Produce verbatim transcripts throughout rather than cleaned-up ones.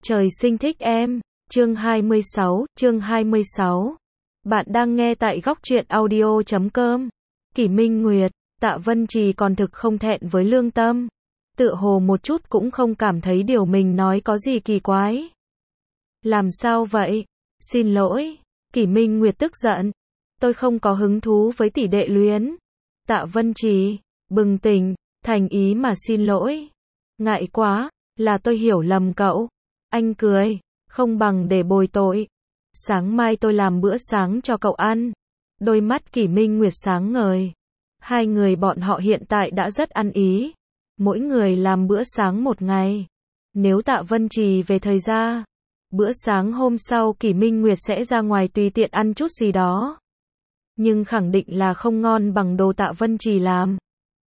Trời sinh thích em. Chương hai mươi sáu, chương hai mươi sáu. Bạn đang nghe tại góc truyện audio chấm com. Kỷ Minh Nguyệt, Tạ Vân Trì còn thực không thẹn với lương tâm. Tựa hồ một chút cũng không cảm thấy điều mình nói có gì kỳ quái. Làm sao vậy? Xin lỗi. Kỷ Minh Nguyệt tức giận. Tôi không có hứng thú với tỷ đệ luyến. Tạ Vân Trì, bừng tỉnh, thành ý mà xin lỗi. Ngại quá, là tôi hiểu lầm cậu. Anh cười, không bằng để bồi tội. Sáng mai tôi làm bữa sáng cho cậu ăn. Đôi mắt Kỷ Minh Nguyệt sáng ngời. Hai người bọn họ hiện tại đã rất ăn ý. Mỗi người làm bữa sáng một ngày. Nếu Tạ Vân Trì về thời ra, bữa sáng hôm sau Kỷ Minh Nguyệt sẽ ra ngoài tùy tiện ăn chút gì đó. Nhưng khẳng định là không ngon bằng đồ Tạ Vân Trì làm.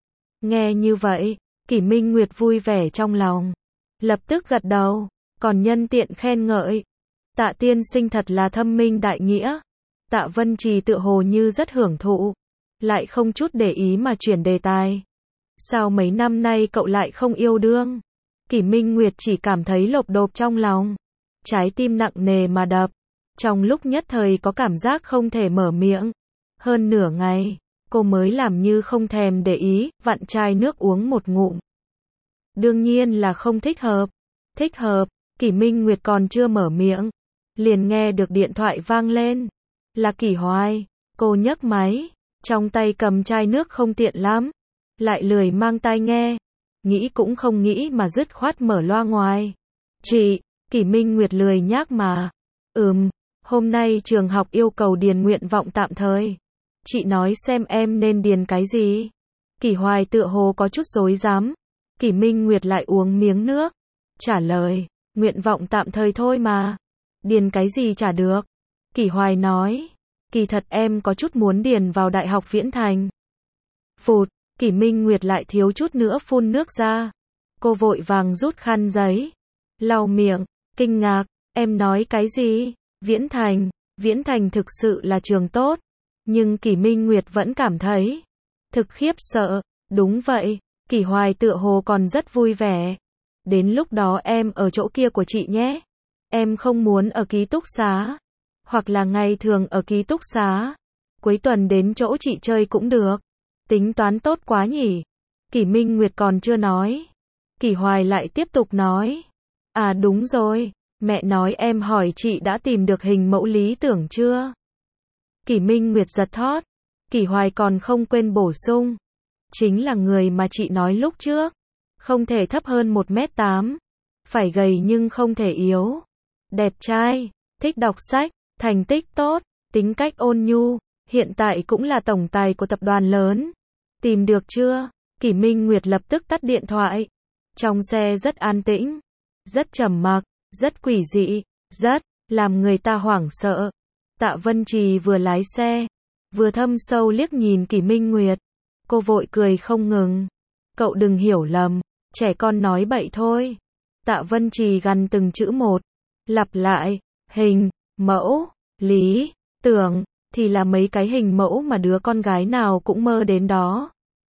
Nghe như vậy, Kỷ Minh Nguyệt vui vẻ trong lòng. Lập tức gật đầu, còn nhân tiện khen ngợi. Tạ tiên sinh thật là thâm minh đại nghĩa. Tạ Vân Trì tựa hồ như rất hưởng thụ. Lại không chút để ý mà chuyển đề tài. Sao mấy năm nay cậu lại không yêu đương? Kỷ Minh Nguyệt chỉ cảm thấy lộp độp trong lòng. Trái tim nặng nề mà đập. Trong lúc nhất thời có cảm giác không thể mở miệng. Hơn nửa ngày, cô mới làm như không thèm để ý, vặn chai nước uống một ngụm. Đương nhiên là không thích hợp. Thích hợp, Kỷ Minh Nguyệt còn chưa mở miệng. Liền nghe được điện thoại vang lên. Là Kỷ Hoài. Cô nhấc máy. Trong tay cầm chai nước không tiện lắm. Lại lười mang tai nghe. Nghĩ cũng không nghĩ mà dứt khoát mở loa ngoài. Chị, Kỷ Minh Nguyệt lười nhác mà. Ừm, hôm nay trường học yêu cầu điền nguyện vọng tạm thời. Chị nói xem em nên điền cái gì? Kỷ Hoài tựa hồ có chút rối rắm. Kỷ Minh Nguyệt lại uống miếng nước. Trả lời, nguyện vọng tạm thời thôi mà. Điền cái gì chả được. Kỷ Hoài nói, kỳ thật em có chút muốn điền vào Đại học Viễn Thành. Phụt, Kỷ Minh Nguyệt lại thiếu chút nữa phun nước ra. Cô vội vàng rút khăn giấy. Lau miệng, kinh ngạc, em nói cái gì? Viễn Thành, Viễn Thành thực sự là trường tốt. Nhưng Kỷ Minh Nguyệt vẫn cảm thấy thực khiếp sợ. Đúng vậy, Kỷ Hoài tựa hồ còn rất vui vẻ. Đến lúc đó em ở chỗ kia của chị nhé. Em không muốn ở ký túc xá. Hoặc là ngày thường ở ký túc xá. Cuối tuần đến chỗ chị chơi cũng được. Tính toán tốt quá nhỉ. Kỷ Minh Nguyệt còn chưa nói. Kỷ Hoài lại tiếp tục nói. À đúng rồi, mẹ nói em hỏi chị đã tìm được hình mẫu lý tưởng chưa? Kỷ Minh Nguyệt giật thót. Kỷ Hoài còn không quên bổ sung. Chính là người mà chị nói lúc trước. Không thể thấp hơn một mét tám. Phải gầy nhưng không thể yếu. Đẹp trai, thích đọc sách, thành tích tốt, tính cách ôn nhu, hiện tại cũng là tổng tài của tập đoàn lớn. Tìm được chưa? Kỷ Minh Nguyệt lập tức tắt điện thoại. Trong xe rất an tĩnh, rất trầm mặc, rất quỷ dị, rất làm người ta hoảng sợ. Tạ Vân Trì vừa lái xe, vừa thâm sâu liếc nhìn Kỷ Minh Nguyệt. Cô vội cười không ngừng. Cậu đừng hiểu lầm, trẻ con nói bậy thôi. Tạ Vân Trì gằn từng chữ một, lặp lại, hình, mẫu, lý, tưởng, thì là mấy cái hình mẫu mà đứa con gái nào cũng mơ đến đó.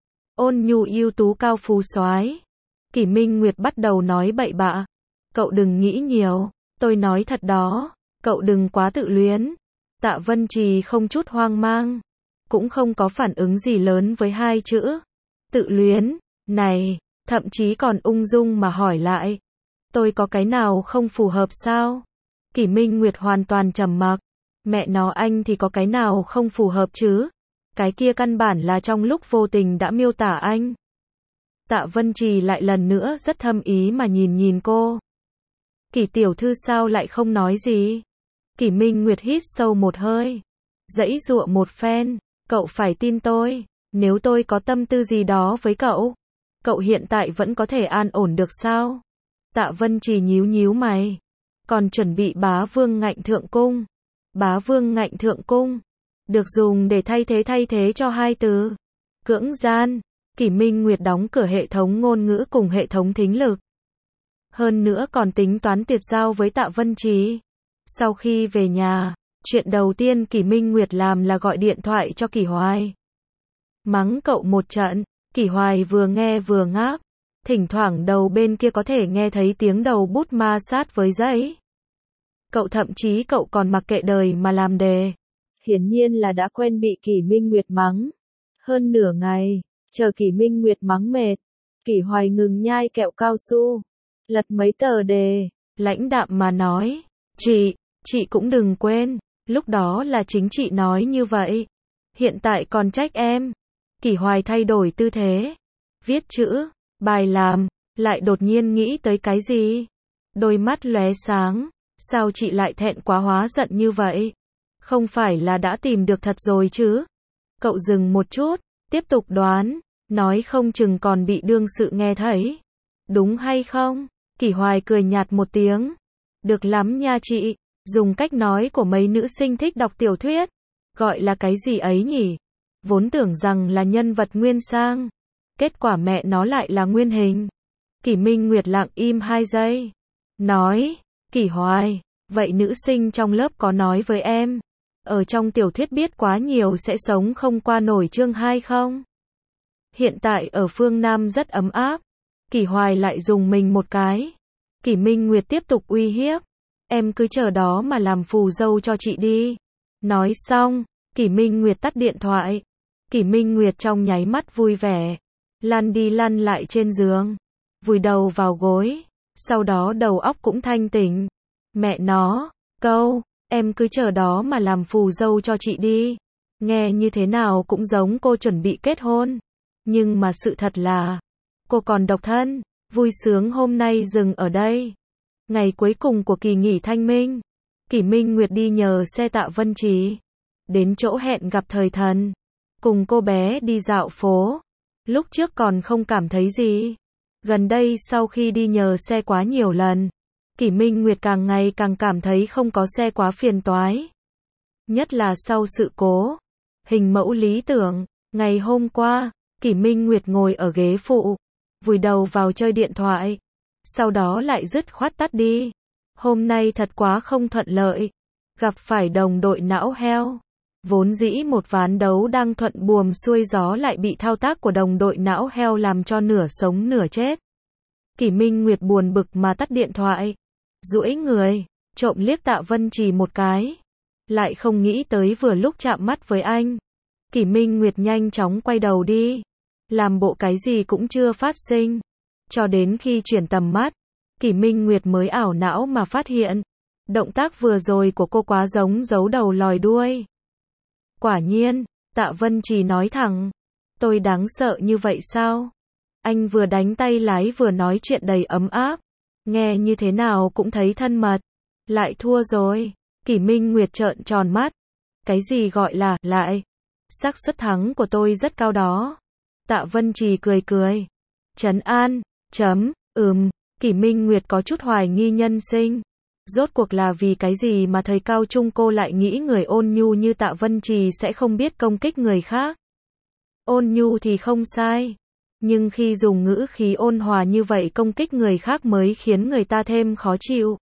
Ôn nhu ưu tú cao phú soái. Kỷ Minh Nguyệt bắt đầu nói bậy bạ. Cậu đừng nghĩ nhiều, tôi nói thật đó, cậu đừng quá tự luyến. Tạ Vân Trì không chút hoang mang, cũng không có phản ứng gì lớn với hai chữ tự luyến này, thậm chí còn ung dung mà hỏi lại. Tôi có cái nào không phù hợp sao? Kỷ Minh Nguyệt hoàn toàn trầm mặc. Mẹ nó anh thì có cái nào không phù hợp chứ? Cái kia căn bản là trong lúc vô tình đã miêu tả anh. Tạ Vân Trì lại lần nữa rất thâm ý mà nhìn nhìn cô. Kỷ tiểu thư sao lại không nói gì? Kỷ Minh Nguyệt hít sâu một hơi. Giãy giụa một phen. Cậu phải tin tôi. Nếu tôi có tâm tư gì đó với cậu, cậu hiện tại vẫn có thể an ổn được sao? Tạ Vân Trì nhíu nhíu mày. Còn chuẩn bị bá vương ngạnh thượng cung. Bá vương ngạnh thượng cung. Được dùng để thay thế thay thế cho hai từ. Cưỡng gian. Kỷ Minh Nguyệt đóng cửa hệ thống ngôn ngữ cùng hệ thống thính lực. Hơn nữa còn tính toán tuyệt giao với Tạ Vân Trì. Sau khi về nhà, chuyện đầu tiên Kỷ Minh Nguyệt làm là gọi điện thoại cho Kỷ Hoài. Mắng cậu một trận. Kỷ Hoài vừa nghe vừa ngáp. Thỉnh thoảng đầu bên kia có thể nghe thấy tiếng đầu bút ma sát với giấy. Cậu thậm chí cậu còn mặc kệ đời mà làm đề. Hiển nhiên là đã quen bị Kỷ Minh Nguyệt mắng. Hơn nửa ngày, chờ Kỷ Minh Nguyệt mắng mệt, Kỷ Hoài ngừng nhai kẹo cao su, lật mấy tờ đề, lãnh đạm mà nói, chị, chị cũng đừng quên, lúc đó là chính chị nói như vậy. Hiện tại còn trách em. Kỷ Hoài thay đổi tư thế, viết chữ, bài làm, lại đột nhiên nghĩ tới cái gì. Đôi mắt lóe sáng, sao chị lại thẹn quá hóa giận như vậy? Không phải là đã tìm được thật rồi chứ? Cậu dừng một chút, tiếp tục đoán, nói không chừng còn bị đương sự nghe thấy. Đúng hay không? Kỷ Hoài cười nhạt một tiếng. Được lắm nha chị, dùng cách nói của mấy nữ sinh thích đọc tiểu thuyết. Gọi là cái gì ấy nhỉ? Vốn tưởng rằng là nhân vật nguyên sang. Kết quả mẹ nó lại là nguyên hình. Kỷ Minh Nguyệt lặng im hai giây. Nói, Kỷ Hoài, vậy nữ sinh trong lớp có nói với em, ở trong tiểu thuyết biết quá nhiều sẽ sống không qua nổi chương hai không? Hiện tại ở phương Nam rất ấm áp. Kỷ Hoài lại dùng mình một cái. Kỷ Minh Nguyệt tiếp tục uy hiếp. Em cứ chờ đó mà làm phù dâu cho chị đi. Nói xong, Kỷ Minh Nguyệt tắt điện thoại. Kỷ Minh Nguyệt trong nháy mắt vui vẻ. Lăn đi lăn lại trên giường. Vùi đầu vào gối. Sau đó đầu óc cũng thanh tỉnh. Mẹ nó, câu, em cứ chờ đó mà làm phù dâu cho chị đi. Nghe như thế nào cũng giống cô chuẩn bị kết hôn. Nhưng mà sự thật là, cô còn độc thân. Vui sướng hôm nay dừng ở đây. Ngày cuối cùng của kỳ nghỉ thanh minh, Kỷ Minh Nguyệt đi nhờ xe Tạ Vân Trì. Đến chỗ hẹn gặp Thời Thần. Cùng cô bé đi dạo phố. Lúc trước còn không cảm thấy gì. Gần đây sau khi đi nhờ xe quá nhiều lần, Kỷ Minh Nguyệt càng ngày càng cảm thấy không có xe quá phiền toái. Nhất là sau sự cố. Hình mẫu lý tưởng, ngày hôm qua, Kỷ Minh Nguyệt ngồi ở ghế phụ, vùi đầu vào chơi điện thoại. Sau đó lại dứt khoát tắt đi. Hôm nay thật quá không thuận lợi. Gặp phải đồng đội não heo. Vốn dĩ một ván đấu đang thuận buồm xuôi gió lại bị thao tác của đồng đội não heo làm cho nửa sống nửa chết. Kỷ Minh Nguyệt buồn bực mà tắt điện thoại. Duỗi người, trộm liếc Tạ Vân Trì một cái. Lại không nghĩ tới vừa lúc chạm mắt với anh. Kỷ Minh Nguyệt nhanh chóng quay đầu đi. Làm bộ cái gì cũng chưa phát sinh. Cho đến khi chuyển tầm mắt, Kỷ Minh Nguyệt mới ảo não mà phát hiện. Động tác vừa rồi của cô quá giống giấu đầu lòi đuôi. Quả nhiên, Tạ Vân Trì nói thẳng. Tôi đáng sợ như vậy sao? Anh vừa đánh tay lái vừa nói chuyện đầy ấm áp. Nghe như thế nào cũng thấy thân mật. Lại thua rồi. Kỷ Minh Nguyệt trợn tròn mắt. Cái gì gọi là lại? Xác suất thắng của tôi rất cao đó. Tạ Vân Trì cười cười. Trấn an, chấm, ừm, Kỷ Minh Nguyệt có chút hoài nghi nhân sinh. Rốt cuộc là vì cái gì mà thời cao trung cô lại nghĩ người ôn nhu như Tạ Vân Trì sẽ không biết công kích người khác. Ôn nhu thì không sai. Nhưng khi dùng ngữ khí ôn hòa như vậy công kích người khác mới khiến người ta thêm khó chịu.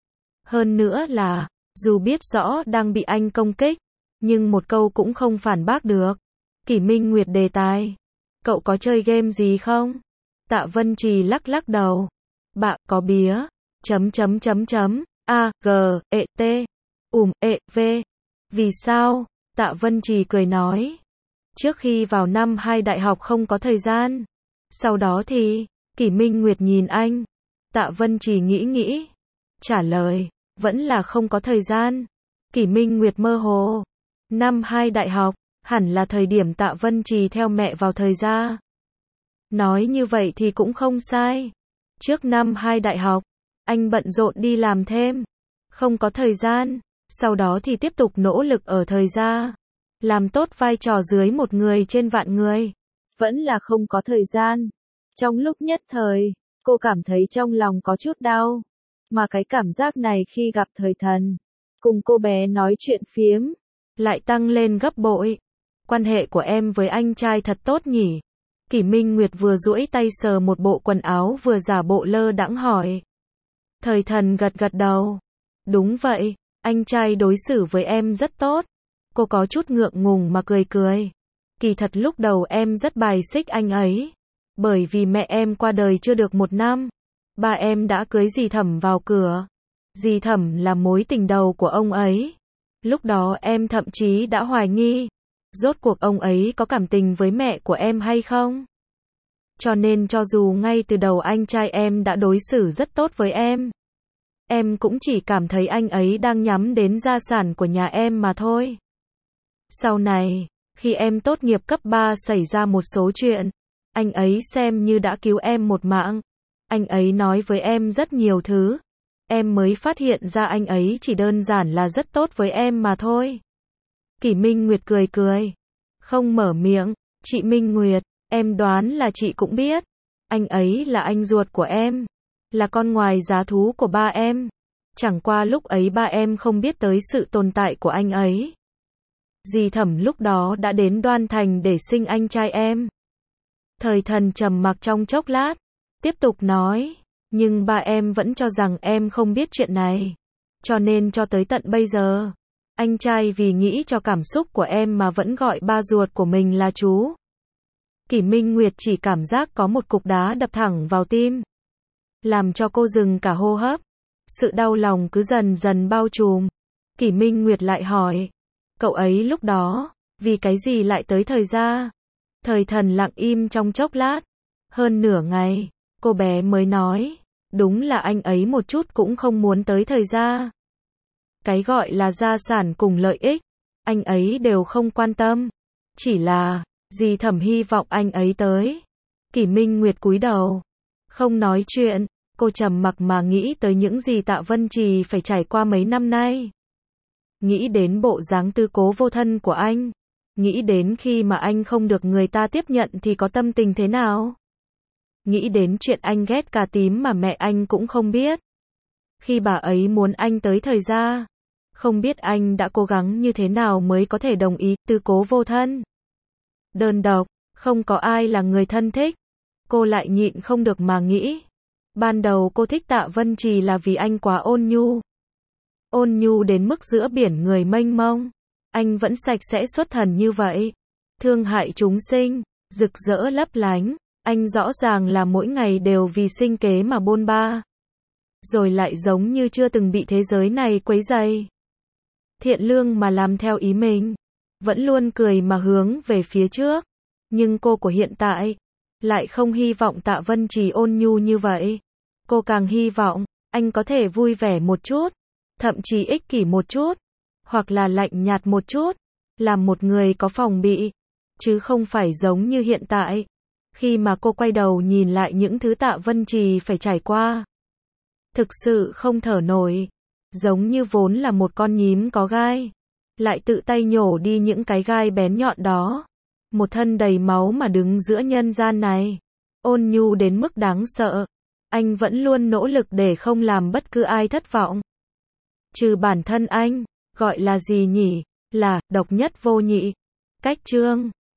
Hơn nữa là, dù biết rõ đang bị anh công kích, nhưng một câu cũng không phản bác được. Kỷ Minh Nguyệt đề tài. Cậu có chơi game gì không? Tạ Vân Trì lắc lắc đầu. Bạ, có bía. Chấm chấm chấm chấm. A, G, E, T. Ùm, E, V. Vì sao? Tạ Vân Trì cười nói. Trước khi vào năm hai đại học không có thời gian. Sau đó thì, Kỷ Minh Nguyệt nhìn anh. Tạ Vân Trì nghĩ nghĩ. Trả lời, vẫn là không có thời gian. Kỷ Minh Nguyệt mơ hồ. Năm hai đại học, hẳn là thời điểm Tạ Vân Trì theo mẹ vào thời gia. Nói như vậy thì cũng không sai. Trước năm hai đại học, anh bận rộn đi làm thêm. Không có thời gian. Sau đó thì tiếp tục nỗ lực ở thời gia. Làm tốt vai trò dưới một người trên vạn người. Vẫn là không có thời gian. Trong lúc nhất thời, cô cảm thấy trong lòng có chút đau. Mà cái cảm giác này khi gặp Thời Thần, cùng cô bé nói chuyện phiếm, lại tăng lên gấp bội. Quan hệ của em với anh trai thật tốt nhỉ? Kỷ Minh Nguyệt vừa duỗi tay sờ một bộ quần áo vừa giả bộ lơ đãng hỏi. Thời Thần gật gật đầu. Đúng vậy, anh trai đối xử với em rất tốt. Cô có chút ngượng ngùng mà cười cười. Kỳ thật lúc đầu em rất bài xích anh ấy. Bởi vì mẹ em qua đời chưa được một năm, ba em đã cưới dì Thẩm vào cửa. Dì Thẩm là mối tình đầu của ông ấy. Lúc đó em thậm chí đã hoài nghi, rốt cuộc ông ấy có cảm tình với mẹ của em hay không? Cho nên cho dù ngay từ đầu anh trai em đã đối xử rất tốt với em, em cũng chỉ cảm thấy anh ấy đang nhắm đến gia sản của nhà em mà thôi. Sau này, khi em tốt nghiệp cấp ba xảy ra một số chuyện, anh ấy xem như đã cứu em một mạng. Anh ấy nói với em rất nhiều thứ. Em mới phát hiện ra anh ấy chỉ đơn giản là rất tốt với em mà thôi. Kỷ Minh Nguyệt cười cười, không mở miệng. Chị Minh Nguyệt, em đoán là chị cũng biết. Anh ấy là anh ruột của em, là con ngoài giá thú của ba em. Chẳng qua lúc ấy ba em không biết tới sự tồn tại của anh ấy. Dì Thẩm lúc đó đã đến Đoan Thành để sinh anh trai em. Thời Thần trầm mặc trong chốc lát, tiếp tục nói, nhưng ba em vẫn cho rằng em không biết chuyện này. Cho nên cho tới tận bây giờ, anh trai vì nghĩ cho cảm xúc của em mà vẫn gọi ba ruột của mình là chú. Kỷ Minh Nguyệt chỉ cảm giác có một cục đá đập thẳng vào tim, làm cho cô dừng cả hô hấp. Sự đau lòng cứ dần dần bao trùm. Kỷ Minh Nguyệt lại hỏi, cậu ấy lúc đó, vì cái gì lại tới Thời gia? Thời Thần lặng im trong chốc lát, hơn nửa ngày, cô bé mới nói, đúng là anh ấy một chút cũng không muốn tới Thời gia. Cái gọi là gia sản cùng lợi ích, anh ấy đều không quan tâm. Chỉ là, dì Thẩm hy vọng anh ấy tới. Kỷ Minh Nguyệt cúi đầu, không nói chuyện. Cô trầm mặc mà nghĩ tới những gì Tạ Vân Trì phải trải qua mấy năm nay. Nghĩ đến bộ dáng tư cố vô thân của anh. Nghĩ đến khi mà anh không được người ta tiếp nhận thì có tâm tình thế nào. Nghĩ đến chuyện anh ghét cà tím mà mẹ anh cũng không biết. Khi bà ấy muốn anh tới Thời gia, không biết anh đã cố gắng như thế nào mới có thể đồng ý. Tư cố vô thân, đơn độc, không có ai là người thân thích. Cô lại nhịn không được mà nghĩ. Ban đầu cô thích Tạ Vân Trì là vì anh quá ôn nhu. Ôn nhu đến mức giữa biển người mênh mông, anh vẫn sạch sẽ xuất thần như vậy. Thương hại chúng sinh, rực rỡ lấp lánh, anh rõ ràng là mỗi ngày đều vì sinh kế mà bôn ba. Rồi lại giống như chưa từng bị thế giới này quấy rầy. Thiện lương mà làm theo ý mình, vẫn luôn cười mà hướng về phía trước. Nhưng cô của hiện tại lại không hy vọng Tạ Vân Trì ôn nhu như vậy. Cô càng hy vọng anh có thể vui vẻ một chút, thậm chí ích kỷ một chút, hoặc là lạnh nhạt một chút, làm một người có phòng bị, chứ không phải giống như hiện tại. Khi mà cô quay đầu nhìn lại những thứ Tạ Vân Trì phải trải qua, thực sự không thở nổi, giống như vốn là một con nhím có gai, lại tự tay nhổ đi những cái gai bén nhọn đó. Một thân đầy máu mà đứng giữa nhân gian này, ôn nhu đến mức đáng sợ. Anh vẫn luôn nỗ lực để không làm bất cứ ai thất vọng. Trừ bản thân anh, gọi là gì nhỉ? Là độc nhất vô nhị. Cách chương